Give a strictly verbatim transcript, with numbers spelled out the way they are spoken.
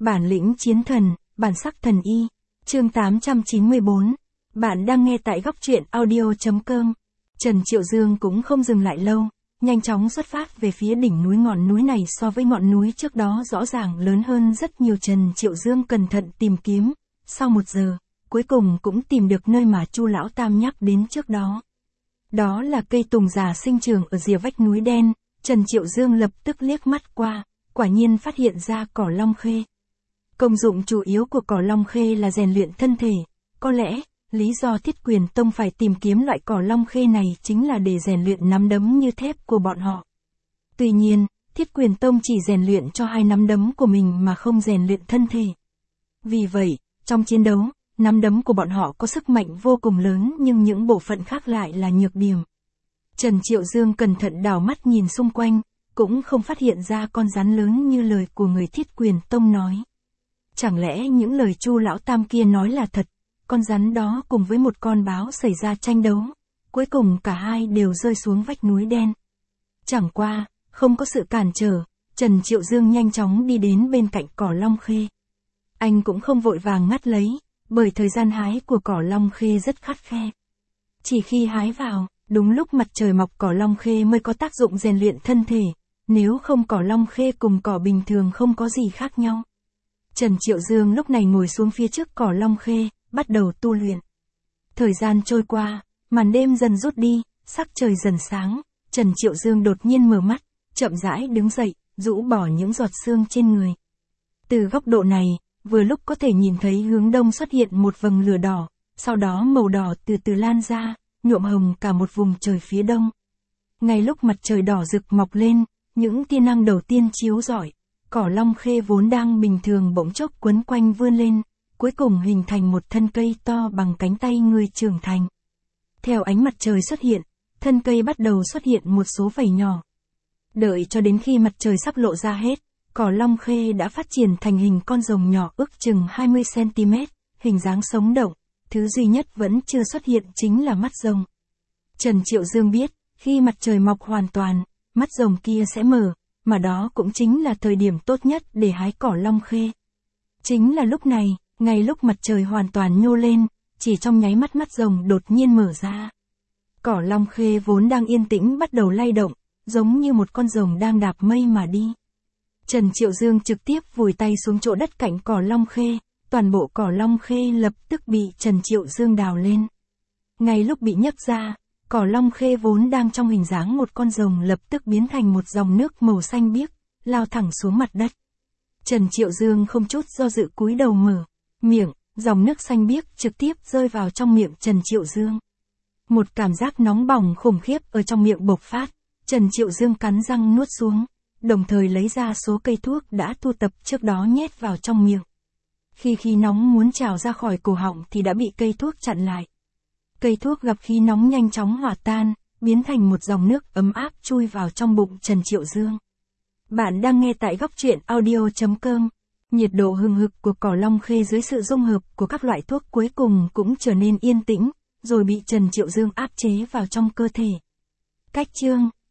Bản lĩnh chiến thần, bản sắc thần y. Chương tám trăm chín mươi bốn. Bạn đang nghe tại góc truyện audio chấm com. Trần Triệu Dương cũng không dừng lại lâu, nhanh chóng xuất phát về phía đỉnh núi. Ngọn núi này so với ngọn núi trước đó rõ ràng lớn hơn rất nhiều. Trần Triệu Dương cẩn thận tìm kiếm, sau một giờ, cuối cùng cũng tìm được nơi mà Chu lão tam nhắc đến trước đó. Đó là cây tùng già sinh trưởng ở rìa vách núi đen. Trần Triệu Dương lập tức liếc mắt qua, quả nhiên phát hiện ra cỏ long khê. Công dụng chủ yếu của cỏ long khê là rèn luyện thân thể, có lẽ, lý do Thiết Quyền Tông phải tìm kiếm loại cỏ long khê này chính là để rèn luyện nắm đấm như thép của bọn họ. Tuy nhiên, Thiết Quyền Tông chỉ rèn luyện cho hai nắm đấm của mình mà không rèn luyện thân thể. Vì vậy, trong chiến đấu, nắm đấm của bọn họ có sức mạnh vô cùng lớn nhưng những bộ phận khác lại là nhược điểm. Trần Triệu Dương cẩn thận đảo mắt nhìn xung quanh, cũng không phát hiện ra con rắn lớn như lời của người Thiết Quyền Tông nói. Chẳng lẽ những lời Chu lão tam kia nói là thật? Con rắn đó cùng với một con báo xảy ra tranh đấu, cuối cùng cả hai đều rơi xuống vách núi đen. Chẳng qua, không có sự cản trở, Trần Triệu Dương nhanh chóng đi đến bên cạnh cỏ long khê. Anh cũng không vội vàng ngắt lấy, bởi thời gian hái của cỏ long khê rất khắt khe. Chỉ khi hái vào, đúng lúc mặt trời mọc cỏ long khê mới có tác dụng rèn luyện thân thể, nếu không cỏ long khê cùng cỏ bình thường không có gì khác nhau. Trần Triệu Dương lúc này ngồi xuống phía trước cỏ long khê, bắt đầu tu luyện. Thời gian trôi qua, màn đêm dần rút đi, sắc trời dần sáng, Trần Triệu Dương đột nhiên mở mắt, chậm rãi đứng dậy, rũ bỏ những giọt sương trên người. Từ góc độ này, vừa lúc có thể nhìn thấy hướng đông xuất hiện một vầng lửa đỏ, sau đó màu đỏ từ từ lan ra, nhuộm hồng cả một vùng trời phía đông. Ngay lúc mặt trời đỏ rực mọc lên, những tia năng đầu tiên chiếu rọi, cỏ long khê vốn đang bình thường bỗng chốc quấn quanh vươn lên, cuối cùng hình thành một thân cây to bằng cánh tay người trưởng thành. Theo ánh mặt trời xuất hiện, thân cây bắt đầu xuất hiện một số vảy nhỏ. Đợi cho đến khi mặt trời sắp lộ ra hết, cỏ long khê đã phát triển thành hình con rồng nhỏ ước chừng hai mươi xăng ti mét, hình dáng sống động, thứ duy nhất vẫn chưa xuất hiện chính là mắt rồng. Trần Triệu Dương biết, khi mặt trời mọc hoàn toàn, mắt rồng kia sẽ mở, mà đó cũng chính là thời điểm tốt nhất để hái cỏ long khê. Chính là lúc này, ngay lúc mặt trời hoàn toàn nhô lên, chỉ trong nháy mắt mắt rồng đột nhiên mở ra. Cỏ long khê vốn đang yên tĩnh bắt đầu lay động, giống như một con rồng đang đạp mây mà đi. Trần Triệu Dương trực tiếp vùi tay xuống chỗ đất cạnh cỏ long khê, toàn bộ cỏ long khê lập tức bị Trần Triệu Dương đào lên. Ngay lúc bị nhấc ra, cỏ long khê vốn đang trong hình dáng một con rồng lập tức biến thành một dòng nước màu xanh biếc, lao thẳng xuống mặt đất. Trần Triệu Dương không chút do dự cúi đầu mở miệng, dòng nước xanh biếc trực tiếp rơi vào trong miệng Trần Triệu Dương. Một cảm giác nóng bỏng khủng khiếp ở trong miệng bộc phát, Trần Triệu Dương cắn răng nuốt xuống, đồng thời lấy ra số cây thuốc đã thu tập trước đó nhét vào trong miệng. Khi khí nóng muốn trào ra khỏi cổ họng thì đã bị cây thuốc chặn lại. Cây thuốc gặp khí nóng nhanh chóng hòa tan, biến thành một dòng nước ấm áp chui vào trong bụng Trần Triệu Dương. Bạn đang nghe tại góc truyện audio chấm com. Nhiệt độ hừng hực của cỏ long khê dưới sự dung hợp của các loại thuốc cuối cùng cũng trở nên yên tĩnh, rồi bị Trần Triệu Dương áp chế vào trong cơ thể. Cách chương